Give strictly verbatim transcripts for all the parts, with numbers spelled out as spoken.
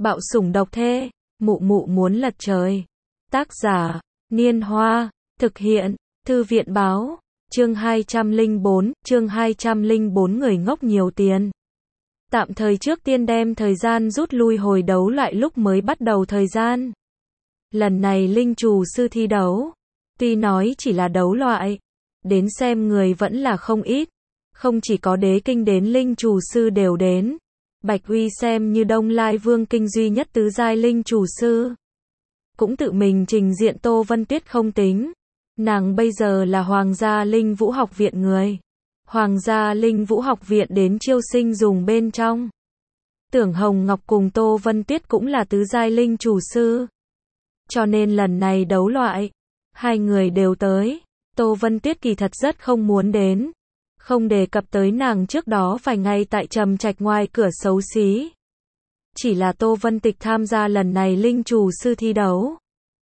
Bạo sủng độc thê, mụ mụ muốn lật trời. Tác giả, Niên Hoa, thực hiện, Thư viện Báo, chương hai trăm lẻ bốn, chương hai trăm lẻ bốn người ngốc nhiều tiền. Tạm thời trước tiên đem thời gian rút lui hồi đấu loại lúc mới bắt đầu thời gian. Lần này linh trù sư thi đấu, tuy nói chỉ là đấu loại, đến xem người vẫn là không ít, không chỉ có đế kinh đến linh trù sư đều đến. Bạch Uy xem như Đông Lai Vương kinh duy nhất tứ giai linh trù sư, cũng tự mình trình diện. Tô Vân Tuyết không tính, nàng bây giờ là Hoàng gia Linh Vũ học viện người. Hoàng gia Linh Vũ học viện đến chiêu sinh dùng bên trong. Tưởng Hồng Ngọc cùng Tô Vân Tuyết cũng là tứ giai linh trù sư, cho nên lần này đấu loại, hai người đều tới. Tô Vân Tuyết kỳ thật rất không muốn đến, không đề cập tới nàng trước đó vài ngày tại Trầm Trạch ngoài cửa xấu xí. Chỉ là Tô Vân Tịch tham gia lần này linh trù sư thi đấu,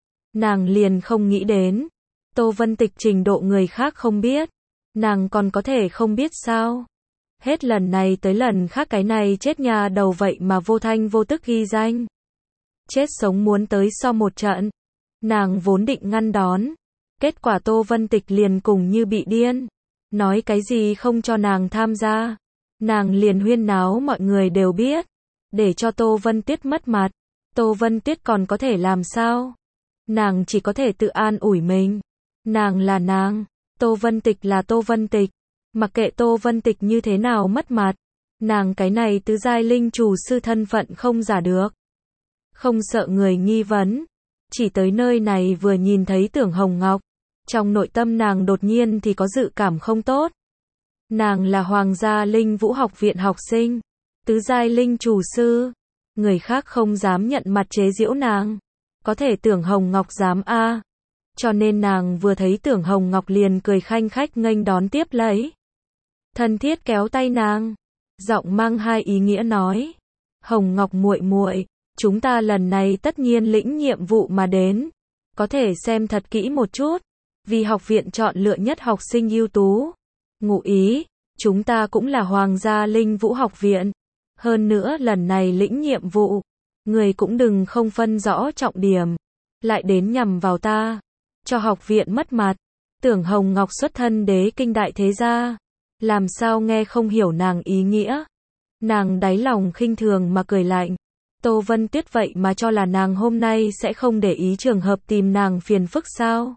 nàng liền không nghĩ đến. Tô Vân Tịch trình độ người khác không biết, nàng còn có thể không biết sao? Hết lần này tới lần khác cái này chết nhà đầu vậy mà vô thanh vô tức ghi danh. Chết sống muốn tới so một trận. Nàng vốn định ngăn đón, kết quả Tô Vân Tịch liền cùng như bị điên, nói cái gì không cho nàng tham gia. Nàng liền huyên náo mọi người đều biết, để cho Tô Vân Tuyết mất mặt. Tô Vân Tuyết còn có thể làm sao? Nàng chỉ có thể tự an ủi mình. Nàng là nàng, Tô Vân Tịch là Tô Vân Tịch, mặc kệ Tô Vân Tịch như thế nào mất mặt, nàng cái này tứ giai linh trù sư thân phận không giả được. Không sợ người nghi vấn, chỉ tới nơi này vừa nhìn thấy Tưởng Hồng Ngọc, trong nội tâm nàng đột nhiên thì có dự cảm không tốt. Nàng là Hoàng gia Linh Vũ học viện học sinh, tứ giai linh trù sư, người khác không dám nhận mặt chế giễu nàng, có thể Tưởng Hồng Ngọc dám a. À. Cho nên nàng vừa thấy Tưởng Hồng Ngọc liền cười khanh khách nghênh đón tiếp lấy. Thân thiết kéo tay nàng, giọng mang hai ý nghĩa nói: "Hồng Ngọc muội muội, chúng ta lần này tất nhiên lĩnh nhiệm vụ mà đến, có thể xem thật kỹ một chút, vì học viện chọn lựa nhất học sinh ưu tú. Ngụ ý, chúng ta cũng là Hoàng gia Linh Vũ học viện, hơn nữa lần này lĩnh nhiệm vụ, người cũng đừng không phân rõ trọng điểm, lại đến nhằm vào ta, cho học viện mất mặt." Tưởng Hồng Ngọc xuất thân đế kinh đại thế gia, làm sao nghe không hiểu nàng ý nghĩa. Nàng đáy lòng khinh thường mà cười lạnh. Tô Vân Tuyết vậy mà cho là nàng hôm nay sẽ không để ý trường hợp tìm nàng phiền phức sao?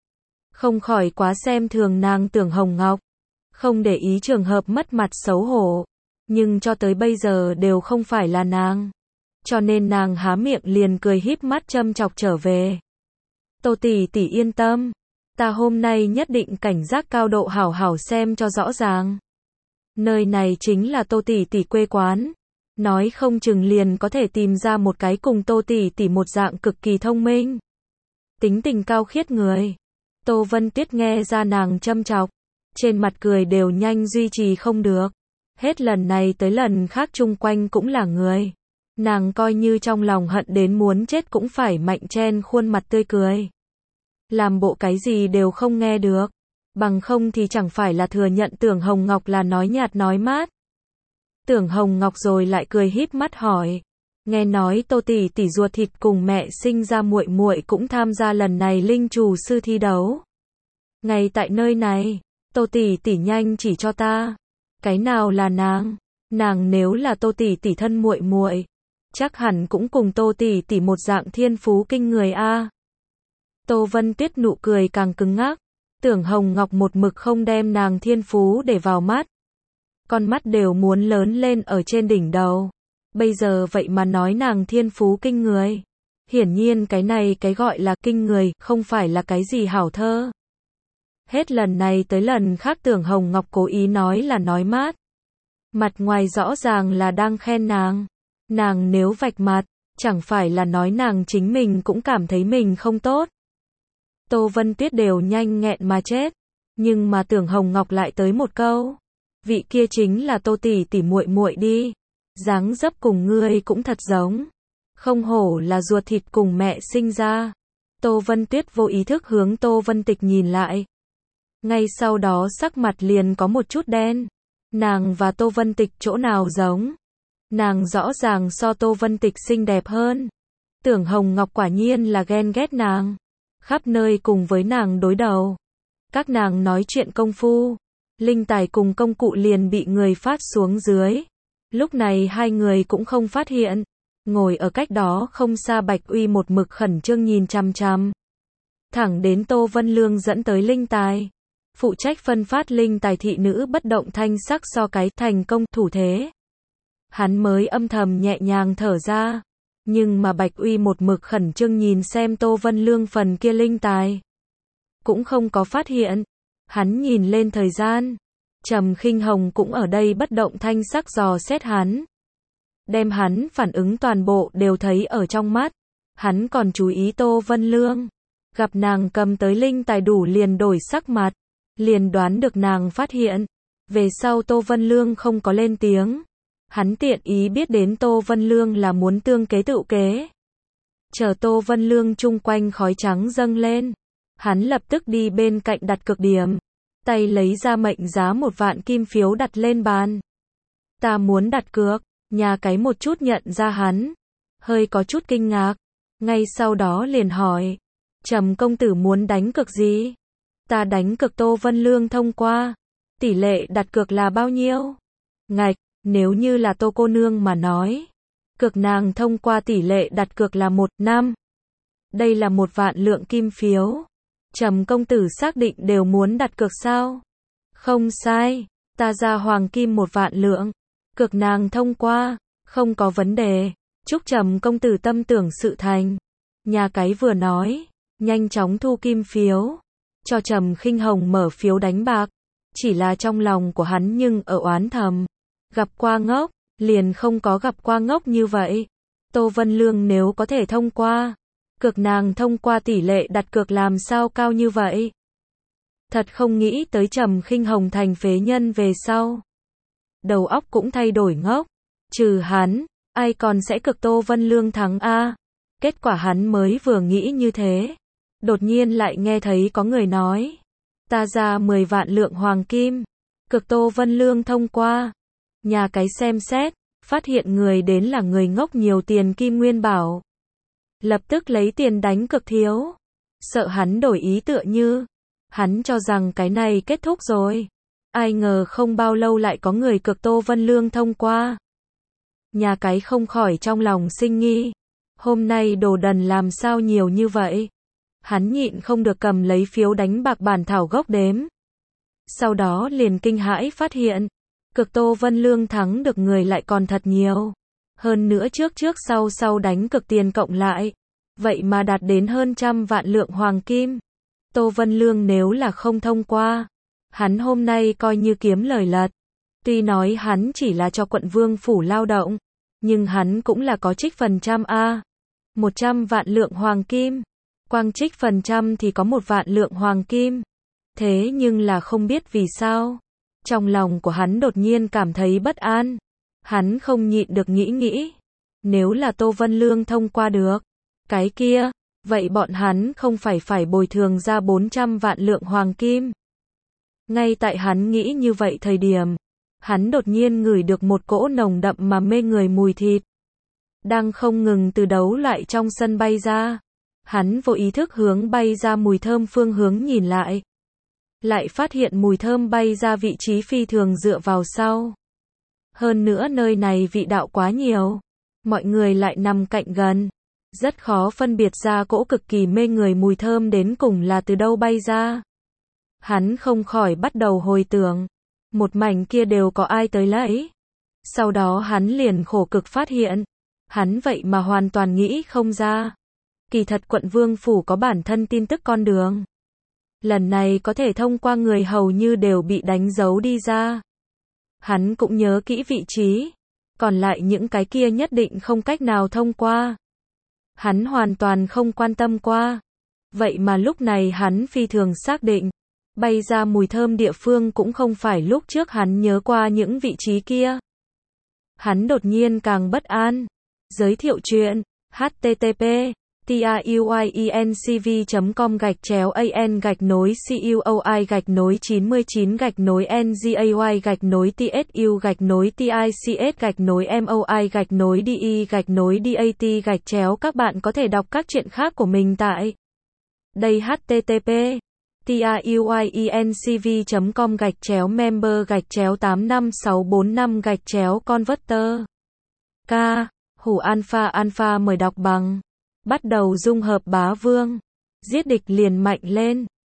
Không khỏi quá xem thường nàng Tưởng Hồng Ngọc, không để ý trường hợp mất mặt xấu hổ, nhưng cho tới bây giờ đều không phải là nàng, cho nên nàng há miệng liền cười híp mắt châm chọc trở về. Tô tỷ tỷ yên tâm, ta hôm nay nhất định cảnh giác cao độ hảo hảo xem cho rõ ràng. Nơi này chính là Tô tỷ tỷ quê quán, nói không chừng liền có thể tìm ra một cái cùng Tô tỷ tỷ một dạng cực kỳ thông minh, tính tình cao khiết người. Tô Vân Tuyết nghe ra nàng châm chọc, trên mặt cười đều nhanh duy trì không được. Hết lần này tới lần khác chung quanh cũng là người, nàng coi như trong lòng hận đến muốn chết cũng phải mạnh chen khuôn mặt tươi cười, làm bộ cái gì đều không nghe được, bằng không thì chẳng phải là thừa nhận Tưởng Hồng Ngọc là nói nhạt nói mát. Tưởng Hồng Ngọc rồi lại cười híp mắt hỏi: "Nghe nói Tô tỷ tỷ ruột thịt cùng mẹ sinh ra muội muội cũng tham gia lần này linh trù sư thi đấu. Ngay tại nơi này, Tô tỷ tỷ nhanh chỉ cho ta, cái nào là nàng? Nàng nếu là Tô tỷ tỷ thân muội muội, chắc hẳn cũng cùng Tô tỷ tỷ một dạng thiên phú kinh người a." Tô Vân Tuyết nụ cười càng cứng ngắc. Tưởng Hồng Ngọc một mực không đem nàng thiên phú để vào mắt, con mắt đều muốn lớn lên ở trên đỉnh đầu. Bây giờ vậy mà nói nàng thiên phú kinh người. Hiển nhiên cái này cái gọi là kinh người không phải là cái gì hảo thơ. Hết lần này tới lần khác Tưởng Hồng Ngọc cố ý nói là nói mát, mặt ngoài rõ ràng là đang khen nàng. Nàng nếu vạch mặt, chẳng phải là nói nàng chính mình cũng cảm thấy mình không tốt. Tô Vân Tuyết đều nhanh nghẹn mà chết, nhưng mà Tưởng Hồng Ngọc lại tới một câu: "Vị kia chính là Tô tỷ tỷ muội muội đi, dáng dấp cùng ngươi cũng thật giống, không hổ là ruột thịt cùng mẹ sinh ra." Tô Vân Tuyết vô ý thức hướng Tô Vân Tịch nhìn lại, ngay sau đó sắc mặt liền có một chút đen. Nàng và Tô Vân Tịch chỗ nào giống? Nàng rõ ràng so Tô Vân Tịch xinh đẹp hơn. Tưởng Hồng Ngọc quả nhiên là ghen ghét nàng. Khắp nơi cùng với nàng đối đầu. Các nàng nói chuyện công phu. Linh tài cùng công cụ liền bị người phát xuống dưới. Lúc này hai người cũng không phát hiện. Ngồi ở cách đó không xa Bạch Uy một mực khẩn trương nhìn chằm chằm. Thẳng đến Tô Vân Lương dẫn tới linh tài. Phụ trách phân phát linh tài thị nữ bất động thanh sắc so cái thành công thủ thế. Hắn mới âm thầm nhẹ nhàng thở ra. Nhưng mà Bạch Uy một mực khẩn trương nhìn xem Tô Vân Lương phần kia linh tài. Cũng không có phát hiện. Hắn nhìn lên thời gian. Trầm Khinh Hồng cũng ở đây bất động thanh sắc dò xét hắn. Đem hắn phản ứng toàn bộ đều thấy ở trong mắt. Hắn còn chú ý Tô Vân Lương. Gặp nàng cầm tới linh tài đủ liền đổi sắc mặt. Liền đoán được nàng phát hiện. Về sau Tô Vân Lương không có lên tiếng. Hắn tiện ý biết đến Tô Vân Lương là muốn tương kế tự kế. Chờ Tô Vân Lương chung quanh khói trắng dâng lên. Hắn lập tức đi bên cạnh đặt cược điểm. Tay lấy ra mệnh giá một vạn kim phiếu đặt lên bàn. Ta muốn đặt cược. Nhà cái một chút nhận ra hắn. Hơi có chút kinh ngạc. Ngay sau đó liền hỏi. Trầm công tử muốn đánh cược gì? Ta đánh cược Tô Vân Lương thông qua. Tỷ lệ đặt cược là bao nhiêu? Ngạch, nếu như là Tô cô nương mà nói. Cược nàng thông qua tỷ lệ đặt cược là một năm. Đây là một vạn lượng kim phiếu. Trầm công tử xác định đều muốn đặt cược sao? Không sai, ta ra hoàng kim một vạn lượng. Cược nàng thông qua, không có vấn đề. Chúc Trầm công tử tâm tưởng sự thành. Nhà cái vừa nói, nhanh chóng thu kim phiếu. Cho Trầm Khinh Hồng mở phiếu đánh bạc. Chỉ là trong lòng của hắn nhưng ở oán thầm. Gặp qua ngốc, liền không có gặp qua ngốc như vậy. Tô Vân Lương nếu có thể thông qua. Cược nàng thông qua tỷ lệ đặt cược làm sao cao như vậy. Thật không nghĩ tới Trầm Khinh Hồng thành phế nhân về sau. Đầu óc cũng thay đổi ngốc. Trừ hắn, ai còn sẽ cược Tô Vân Lương thắng a? Kết quả hắn mới vừa nghĩ như thế. Đột nhiên lại nghe thấy có người nói. Ta ra mười vạn lượng hoàng kim. Cược Tô Vân Lương thông qua. Nhà cái xem xét. Phát hiện người đến là người ngốc nhiều tiền kim nguyên bảo. Lập tức lấy tiền đánh cược thiếu. Sợ hắn đổi ý tựa như. Hắn cho rằng cái này kết thúc rồi. Ai ngờ không bao lâu lại có người cược Tô Vân Lương thông qua. Nhà cái không khỏi trong lòng sinh nghi. Hôm nay đồ đần làm sao nhiều như vậy. Hắn nhịn không được cầm lấy phiếu đánh bạc bản thảo gốc đếm. Sau đó liền kinh hãi phát hiện. Cược Tô Vân Lương thắng được người lại còn thật nhiều. Hơn nữa trước trước sau sau đánh cược tiền cộng lại. Vậy mà đạt đến hơn trăm vạn lượng hoàng kim. Tô Vân Lương nếu là không thông qua. Hắn hôm nay coi như kiếm lời lật. Tuy nói hắn chỉ là cho quận vương phủ lao động. Nhưng hắn cũng là có trích phần trăm a. Một trăm vạn lượng hoàng kim. Quang trích phần trăm thì có một vạn lượng hoàng kim. Thế nhưng là không biết vì sao. Trong lòng của hắn đột nhiên cảm thấy bất an. Hắn không nhịn được nghĩ nghĩ. Nếu là Tô Vân Lương thông qua được. Cái kia. Vậy bọn hắn không phải phải bồi thường ra bốn trăm vạn lượng hoàng kim. Ngay tại hắn nghĩ như vậy thời điểm. Hắn đột nhiên ngửi được một cỗ nồng đậm mà mê người mùi thịt. Đang không ngừng từ đấu loại trong sân bay ra. Hắn vô ý thức hướng bay ra mùi thơm phương hướng nhìn lại. Lại phát hiện mùi thơm bay ra vị trí phi thường dựa vào sau. Hơn nữa nơi này vị đạo quá nhiều. Mọi người lại nằm cạnh gần. Rất khó phân biệt ra cỗ cực kỳ mê người mùi thơm đến cùng là từ đâu bay ra. Hắn không khỏi bắt đầu hồi tưởng. Một mảnh kia đều có ai tới lấy. Sau đó hắn liền khổ cực phát hiện. Hắn vậy mà hoàn toàn nghĩ không ra. Kỳ thật quận vương phủ có bản thân tin tức con đường. Lần này có thể thông qua người hầu như đều bị đánh dấu đi ra. Hắn cũng nhớ kỹ vị trí. Còn lại những cái kia nhất định không cách nào thông qua. Hắn hoàn toàn không quan tâm qua. Vậy mà lúc này hắn phi thường xác định. Bay ra mùi thơm địa phương cũng không phải lúc trước hắn nhớ qua những vị trí kia. Hắn đột nhiên càng bất an. Giới thiệu chuyện. H T T P tuyuyencv chấm com gạch chéo an gạch nối cuoi gạch nối chín mươi chín gạch nối ngay gạch nối tsu gạch nối tics gạch nối moi gạch nối de gạch nối dat gạch chéo. Các bạn có thể đọc các truyện khác của mình tại đây http tuyuyencv chấm com gạch chéo member gạch chéo tám năm sáu bốn năm gạch chéo converter. K. Hủ alpha alpha mời đọc bằng. Bắt đầu dung hợp bá vương. Giết địch liền mạnh lên.